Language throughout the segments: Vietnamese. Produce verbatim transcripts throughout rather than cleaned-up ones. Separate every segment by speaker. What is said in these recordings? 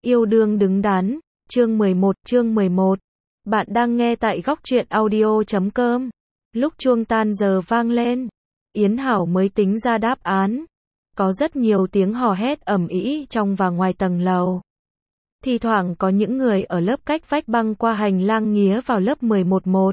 Speaker 1: Yêu đương đứng đắn, chương mười một, chương mười một. Bạn đang nghe tại góc truyện audio chấm com. Lúc chuông tan giờ vang lên, Yến Hảo mới tính ra đáp án. Có rất nhiều tiếng hò hét ầm ĩ trong và ngoài tầng lầu. Thi thoảng có những người ở lớp cách vách băng qua hành lang nghía vào lớp mười một một.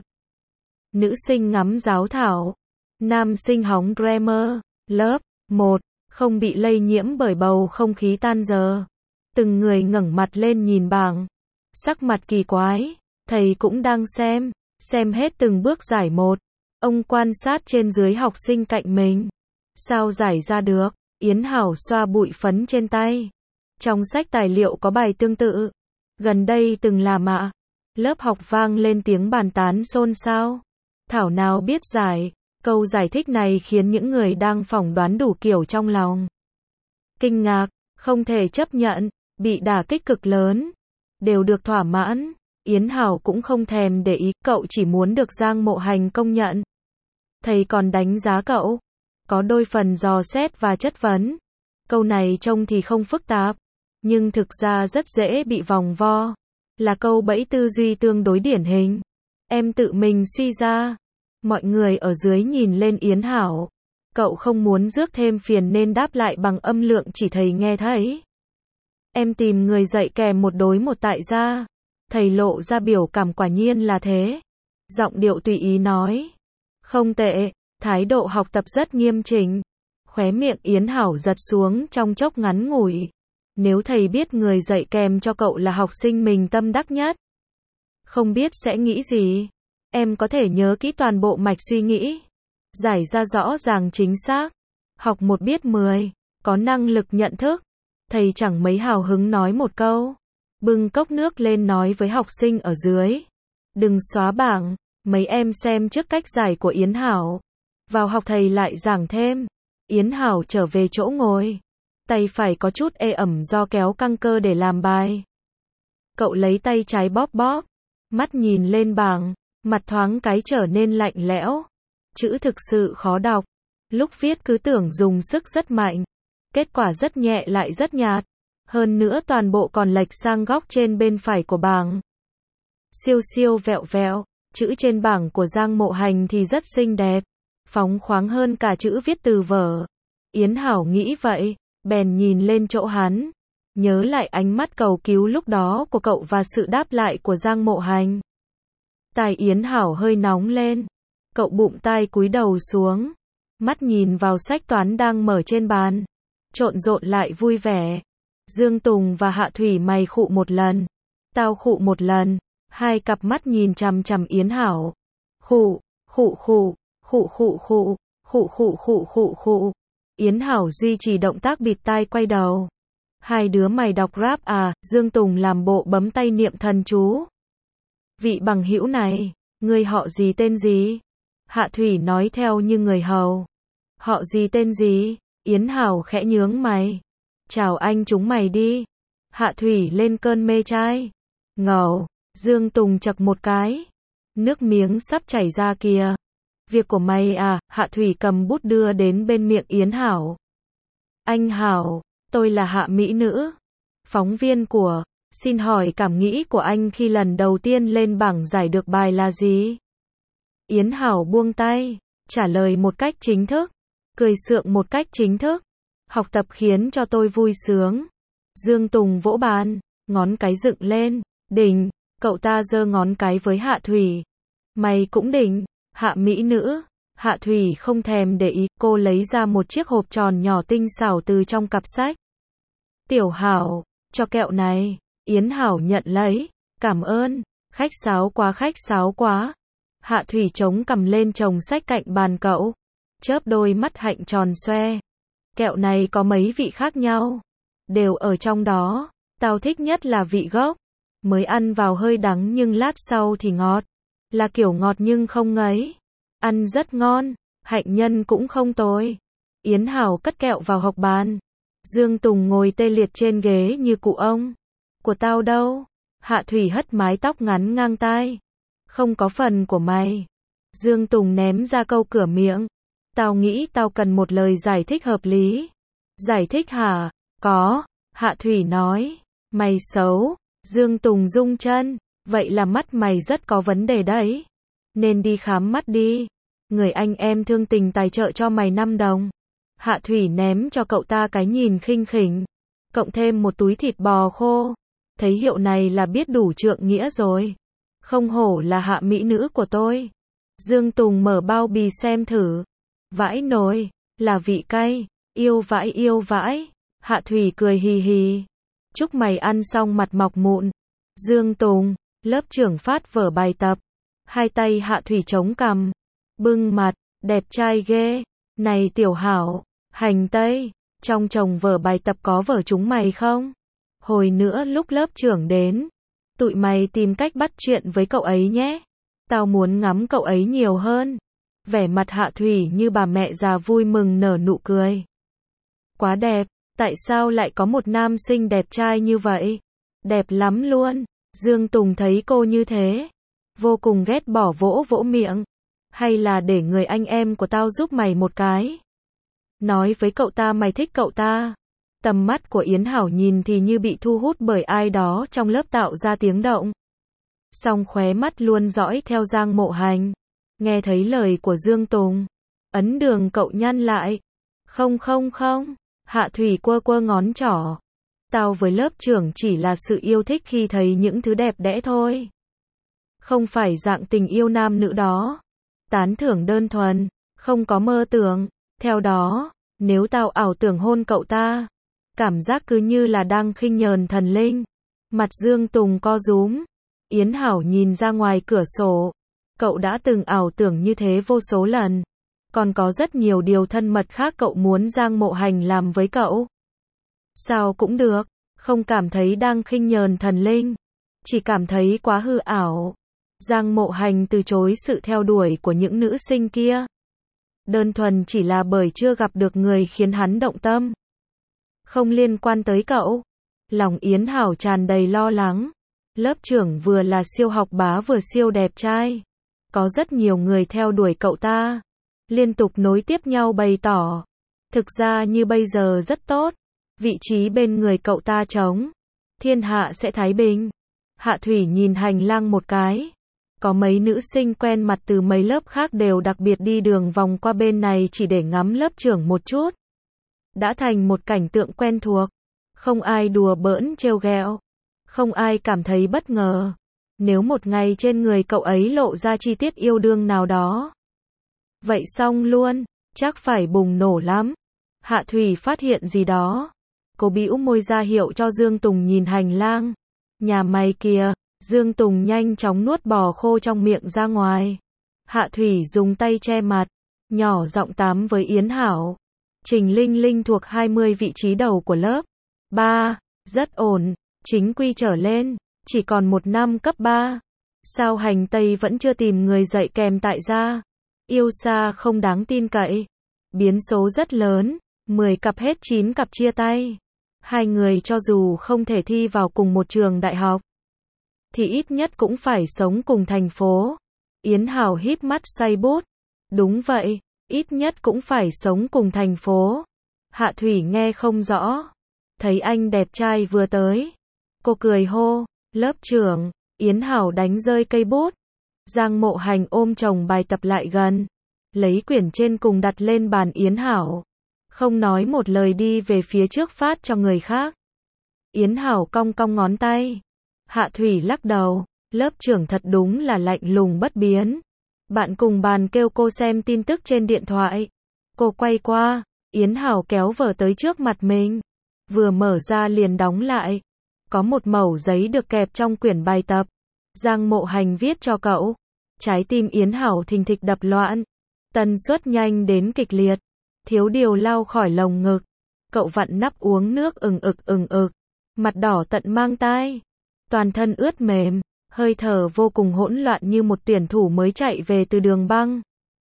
Speaker 1: Nữ sinh ngắm giáo thảo, nam sinh hóng grammar. Lớp một không bị lây nhiễm bởi bầu không khí tan giờ. Từng người ngẩng mặt lên nhìn bảng, sắc mặt kỳ quái. Thầy cũng đang xem, xem hết từng bước giải một. Ông quan sát trên dưới học sinh cạnh mình. Sao giải ra được? Yến Hảo xoa bụi phấn trên tay. Trong sách tài liệu có bài tương tự. Gần đây từng làm ạ. Lớp học vang lên tiếng bàn tán xôn xao. Thảo nào biết giải. Câu giải thích này khiến những người đang phỏng đoán đủ kiểu trong lòng. Kinh ngạc, không thể chấp nhận, bị đả kích cực lớn. Đều được thỏa mãn. Yến Hảo cũng không thèm để ý, cậu chỉ muốn được Giang Mộ Hành công nhận. Thầy còn đánh giá cậu. Có đôi phần dò xét và chất vấn. Câu này trông thì không phức tạp, nhưng thực ra rất dễ bị vòng vo. Là câu bẫy tư duy tương đối điển hình. Em tự mình suy ra. Mọi người ở dưới nhìn lên Yến Hảo. Cậu không muốn rước thêm phiền nên đáp lại bằng âm lượng chỉ thầy nghe thấy. Em tìm người dạy kèm một đối một tại gia. Thầy lộ ra biểu cảm quả nhiên là thế. Giọng điệu tùy ý nói. Không tệ, thái độ học tập rất nghiêm chỉnh. Khóe miệng Yến Hảo giật xuống trong chốc ngắn ngủi. Nếu thầy biết người dạy kèm cho cậu là học sinh mình tâm đắc nhất, không biết sẽ nghĩ gì. Em có thể nhớ kỹ toàn bộ mạch suy nghĩ. Giải ra rõ ràng chính xác. Học một biết mười. Có năng lực nhận thức. Thầy chẳng mấy hào hứng nói một câu. Bưng cốc nước lên nói với học sinh ở dưới. Đừng xóa bảng. Mấy em xem trước cách giải của Yến Hảo. Vào học thầy lại giảng thêm. Yến Hảo trở về chỗ ngồi. Tay phải có chút ê ẩm do kéo căng cơ để làm bài. Cậu lấy tay trái bóp bóp. Mắt nhìn lên bảng. Mặt thoáng cái trở nên lạnh lẽo. Chữ thực sự khó đọc. Lúc viết cứ tưởng dùng sức rất mạnh. Kết quả rất nhẹ lại rất nhạt. Hơn nữa toàn bộ còn lệch sang góc trên bên phải của bảng. Siêu siêu vẹo vẹo. Chữ trên bảng của Giang Mộ Hành thì rất xinh đẹp. Phóng khoáng hơn cả chữ viết từ vở. Yến Hảo nghĩ vậy. Bèn nhìn lên chỗ hắn. Nhớ lại ánh mắt cầu cứu lúc đó của cậu và sự đáp lại của Giang Mộ Hành. Tai Yến Hảo hơi nóng lên. Cậu bụng tai cúi đầu xuống. Mắt nhìn vào sách toán đang mở trên bàn. Trộn rộn lại vui vẻ. Dương Tùng và Hạ Thủy mày khụ một lần. Tao khụ một lần. Hai cặp mắt nhìn chằm chằm Yến Hảo. Khụ, khụ khụ, khụ khụ khụ, khụ khụ khụ khụ khụ. Yến Hảo duy trì động tác bịt tai quay đầu. Hai đứa mày đọc rap à? Dương Tùng làm bộ bấm tay niệm thần chú. Vị bằng hữu này, người họ gì tên gì? Hạ Thủy nói theo như người hầu. Họ gì tên gì? Yến Hảo khẽ nhướng mày. Chào anh chúng mày đi. Hạ Thủy lên cơn mê trai. Ngầu. Dương Tùng chậc một cái. Nước miếng sắp chảy ra kìa. Việc của mày à? Hạ Thủy cầm bút đưa đến bên miệng Yến Hảo. Anh Hảo, tôi là Hạ Mỹ Nữ. Phóng viên của. Xin hỏi cảm nghĩ của anh khi lần đầu tiên lên bảng giải được bài là gì? Yến Hảo buông tay, trả lời một cách chính thức, cười sượng một cách chính thức. Học tập khiến cho tôi vui sướng. Dương Tùng vỗ bàn, ngón cái dựng lên, đỉnh, cậu ta giơ ngón cái với Hạ Thủy. Mày cũng đỉnh, Hạ Mỹ Nữ. Hạ Thủy không thèm để ý, cô lấy ra một chiếc hộp tròn nhỏ tinh xảo từ trong cặp sách. Tiểu Hảo, cho kẹo này. Yến Hảo nhận lấy. Cảm ơn. Khách sáo quá khách sáo quá. Hạ Thủy chống cầm lên chồng sách cạnh bàn cậu. Chớp đôi mắt hạnh tròn xoe. Kẹo này có mấy vị khác nhau. Đều ở trong đó. Tao thích nhất là vị gốc. Mới ăn vào hơi đắng nhưng lát sau thì ngọt. Là kiểu ngọt nhưng không ngấy. Ăn rất ngon. Hạnh nhân cũng không tồi. Yến Hảo cất kẹo vào hộc bàn. Dương Tùng ngồi tê liệt trên ghế như cụ ông. Của tao đâu? Hạ Thủy hất mái tóc ngắn ngang tai. Không có phần của mày. Dương Tùng ném ra câu cửa miệng. Tao nghĩ tao cần một lời giải thích hợp lý. Giải thích hả? Có. Hạ Thủy nói. Mày xấu. Dương Tùng rung chân. Vậy là mắt mày rất có vấn đề đấy. Nên đi khám mắt đi. Người anh em thương tình tài trợ cho mày năm đồng. Hạ Thủy ném cho cậu ta cái nhìn khinh khỉnh. Cộng thêm một túi thịt bò khô. Thấy hiệu này là biết đủ trượng nghĩa rồi. Không hổ là hạ mỹ nữ của tôi. Dương Tùng mở bao bì xem thử. Vãi nồi. Là vị cay. Yêu vãi yêu vãi. Hạ Thủy cười hì hì. Chúc mày ăn xong mặt mọc mụn. Dương Tùng. Lớp trưởng phát vở bài tập. Hai tay Hạ Thủy chống cằm. Bưng mặt. Đẹp trai ghê. Này Tiểu Hảo. Hành tây. Trong chồng vở bài tập có vở chúng mày không? Hồi nữa lúc lớp trưởng đến. Tụi mày tìm cách bắt chuyện với cậu ấy nhé. Tao muốn ngắm cậu ấy nhiều hơn. Vẻ mặt Hạ Thủy như bà mẹ già vui mừng nở nụ cười. Quá đẹp. Tại sao lại có một nam sinh đẹp trai như vậy? Đẹp lắm luôn. Dương Tùng thấy cô như thế. Vô cùng ghét bỏ vỗ vỗ miệng. Hay là để người anh em của tao giúp mày một cái. Nói với cậu ta mày thích cậu ta. Tầm mắt của Yến Hảo nhìn thì như bị thu hút bởi ai đó trong lớp tạo ra tiếng động. Song khóe mắt luôn dõi theo Giang Mộ Hành. Nghe thấy lời của Dương Tùng. Ấn đường cậu nhăn lại. Không không không. Hạ Thủy quơ quơ ngón trỏ. Tao với lớp trưởng chỉ là sự yêu thích khi thấy những thứ đẹp đẽ thôi. Không phải dạng tình yêu nam nữ đó. Tán thưởng đơn thuần. Không có mơ tưởng. Theo đó, nếu tao ảo tưởng hôn cậu ta. Cảm giác cứ như là đang khinh nhờn thần linh. Mặt Dương Tùng co rúm. Yến Hảo nhìn ra ngoài cửa sổ. Cậu đã từng ảo tưởng như thế vô số lần. Còn có rất nhiều điều thân mật khác cậu muốn Giang Mộ Hành làm với cậu. Sao cũng được. Không cảm thấy đang khinh nhờn thần linh. Chỉ cảm thấy quá hư ảo. Giang Mộ Hành từ chối sự theo đuổi của những nữ sinh kia. Đơn thuần chỉ là bởi chưa gặp được người khiến hắn động tâm. Không liên quan tới cậu. Lòng Yến Hảo tràn đầy lo lắng. Lớp trưởng vừa là siêu học bá vừa siêu đẹp trai. Có rất nhiều người theo đuổi cậu ta. Liên tục nối tiếp nhau bày tỏ. Thực ra như bây giờ rất tốt. Vị trí bên người cậu ta trống. Thiên hạ sẽ thái bình. Hạ Thủy nhìn hành lang một cái. Có mấy nữ sinh quen mặt từ mấy lớp khác đều đặc biệt đi đường vòng qua bên này chỉ để ngắm lớp trưởng một chút. Đã thành một cảnh tượng quen thuộc. Không ai đùa bỡn trêu ghẹo. Không ai cảm thấy bất ngờ. Nếu một ngày trên người cậu ấy lộ ra chi tiết yêu đương nào đó. Vậy xong luôn. Chắc phải bùng nổ lắm. Hạ Thủy phát hiện gì đó. Cô bĩu môi ra hiệu cho Dương Tùng nhìn hành lang. Nhà mày kìa. Dương Tùng nhanh chóng nuốt bò khô trong miệng ra ngoài. Hạ Thủy dùng tay che mặt. Nhỏ giọng tám với Yến Hảo. Trình Linh Linh thuộc hai mươi vị trí đầu của lớp. ba. Rất ổn. Chính quy trở lên. Chỉ còn một năm cấp ba. Sao hành Tây vẫn chưa tìm người dạy kèm tại gia? Yêu xa không đáng tin cậy. Biến số rất lớn. mười cặp hết chín cặp chia tay. Hai người cho dù không thể thi vào cùng một trường đại học. Thì ít nhất cũng phải sống cùng thành phố. Yến Hảo híp mắt say bút. Đúng vậy. Ít nhất cũng phải sống cùng thành phố. Hạ Thủy nghe không rõ. Thấy anh đẹp trai vừa tới. Cô cười hô. Lớp trưởng. Yến Hảo đánh rơi cây bút. Giang Mộ Hành ôm chồng bài tập lại gần. Lấy quyển trên cùng đặt lên bàn Yến Hảo. Không nói một lời đi về phía trước phát cho người khác. Yến Hảo cong cong ngón tay. Hạ Thủy lắc đầu. Lớp trưởng thật đúng là lạnh lùng bất biến. Bạn cùng bàn kêu cô xem tin tức trên điện thoại. Cô quay qua. Yến Hảo kéo vở tới trước mặt mình. Vừa mở ra liền đóng lại. Có một mẩu giấy được kẹp trong quyển bài tập. Giang Mộ Hành viết cho cậu. Trái tim Yến Hảo thình thịch đập loạn. Tần suất nhanh đến kịch liệt. Thiếu điều lao khỏi lồng ngực. Cậu vặn nắp uống nước ừng ực ừng ực. Mặt đỏ tận mang tai. Toàn thân ướt mềm. Hơi thở vô cùng hỗn loạn như một tuyển thủ mới chạy về từ đường băng.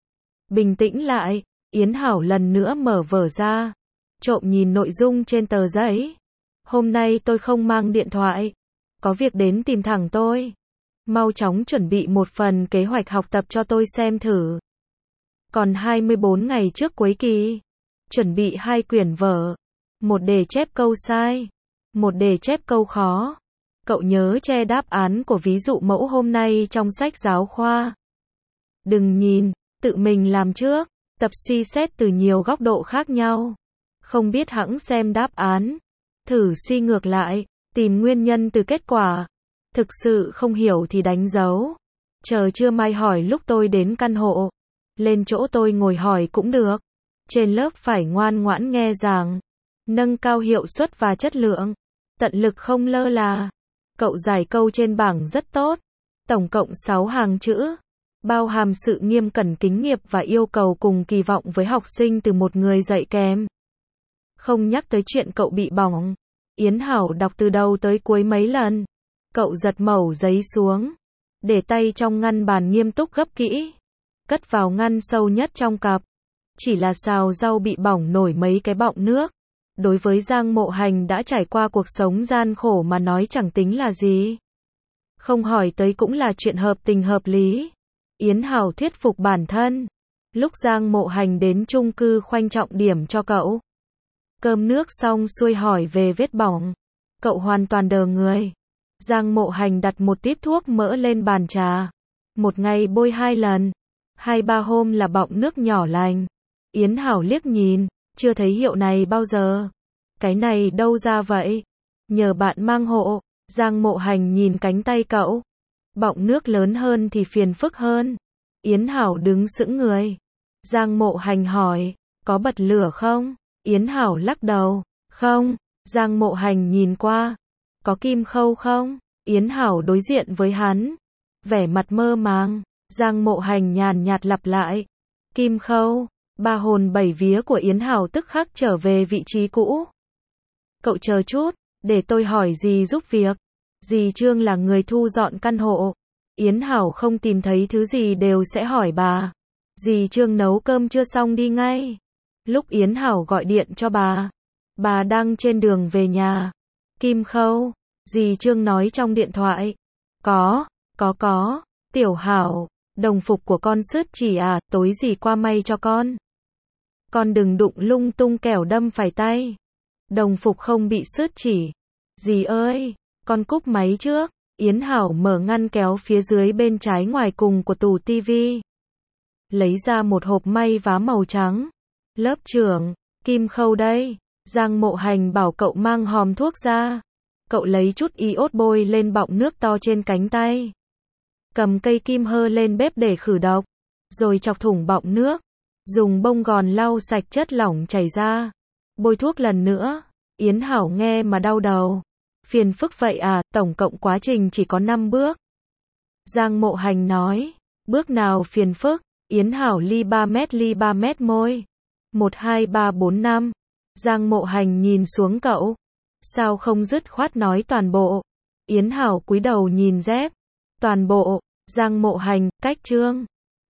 Speaker 1: Bình tĩnh lại. Yến Hảo lần nữa mở vở ra. Trộm nhìn nội dung trên tờ giấy. Hôm nay tôi không mang điện thoại. Có việc đến tìm thẳng tôi. Mau chóng chuẩn bị một phần kế hoạch học tập cho tôi xem thử. Còn hai mươi bốn ngày trước cuối kỳ. Chuẩn bị hai quyển vở. Một đề chép câu sai. Một đề chép câu khó. Cậu nhớ che đáp án của ví dụ mẫu hôm nay trong sách giáo khoa. Đừng nhìn, tự mình làm trước. Tập suy xét từ nhiều góc độ khác nhau. Không biết hẵng xem đáp án. Thử suy ngược lại, tìm nguyên nhân từ kết quả. Thực sự không hiểu thì đánh dấu. Chờ trưa mai hỏi lúc tôi đến căn hộ. Lên chỗ tôi ngồi hỏi cũng được. Trên lớp phải ngoan ngoãn nghe giảng. Nâng cao hiệu suất và chất lượng. Tận lực không lơ là. Cậu giải câu trên bảng rất tốt. Tổng cộng sáu hàng chữ. Bao hàm sự nghiêm cẩn kính nghiệp và yêu cầu cùng kỳ vọng với học sinh từ một người dạy kèm. Không nhắc tới chuyện cậu bị bỏng. Yến Hảo đọc từ đầu tới cuối mấy lần. Cậu giật mẩu giấy xuống. Để tay trong ngăn bàn nghiêm túc gấp kỹ. Cất vào ngăn sâu nhất trong cặp. Chỉ là xào rau bị bỏng nổi mấy cái bọng nước. Đối với Giang Mộ Hành đã trải qua cuộc sống gian khổ mà nói chẳng tính là gì. Không hỏi tới cũng là chuyện hợp tình hợp lý. Yến Hảo thuyết phục bản thân. Lúc Giang Mộ Hành đến chung cư khoanh trọng điểm cho cậu. Cơm nước xong xuôi hỏi về vết bỏng. Cậu hoàn toàn đờ người. Giang Mộ Hành đặt một típ thuốc mỡ lên bàn trà. Một ngày bôi hai lần. Hai ba hôm là bọng nước nhỏ lành. Yến Hảo liếc nhìn. Chưa thấy hiệu này bao giờ. Cái này đâu ra vậy? Nhờ bạn mang hộ. Giang Mộ Hành nhìn cánh tay cậu. Bọng nước lớn hơn thì phiền phức hơn. Yến Hảo đứng sững người. Giang Mộ Hành hỏi. Có bật lửa không? Yến Hảo lắc đầu. Không. Giang Mộ Hành nhìn qua. Có kim khâu không? Yến Hảo đối diện với hắn. Vẻ mặt mơ màng. Giang Mộ Hành nhàn nhạt lặp lại. Kim khâu. Ba hồn bảy vía của Yến Hảo tức khắc trở về vị trí cũ. Cậu chờ chút, để tôi hỏi dì giúp việc. Dì Trương là người thu dọn căn hộ. Yến Hảo không tìm thấy thứ gì đều sẽ hỏi bà. Dì Trương nấu cơm chưa xong đi ngay. Lúc Yến Hảo gọi điện cho bà, bà đang trên đường về nhà. Kim khâu, dì Trương nói trong điện thoại. Có, có có, Tiểu Hảo, đồng phục của con sứt chỉ à, tối gì qua may cho con. Con đừng đụng lung tung kẻo đâm phải tay. Đồng phục không bị sứt chỉ. Dì ơi, con cúp máy trước. Yến Hảo mở ngăn kéo phía dưới bên trái ngoài cùng của tủ tivi. Lấy ra một hộp may vá màu trắng. Lớp trưởng, kim khâu đây. Giang Mộ Hành bảo cậu mang hòm thuốc ra. Cậu lấy chút iốt bôi lên bọng nước to trên cánh tay. Cầm cây kim hơ lên bếp để khử độc. Rồi chọc thủng bọng nước. Dùng bông gòn lau sạch chất lỏng chảy ra. Bôi thuốc lần nữa. Yến Hảo nghe mà đau đầu. Phiền phức vậy à, tổng cộng quá trình chỉ có năm bước. Giang Mộ Hành nói. Bước nào phiền phức? Yến Hảo ly ba mét ly ba mét môi. Một hai ba bốn năm. Giang Mộ Hành nhìn xuống cậu. Sao không dứt khoát nói toàn bộ? Yến Hảo cúi đầu nhìn dép. Toàn bộ. Giang Mộ Hành, cách Trương.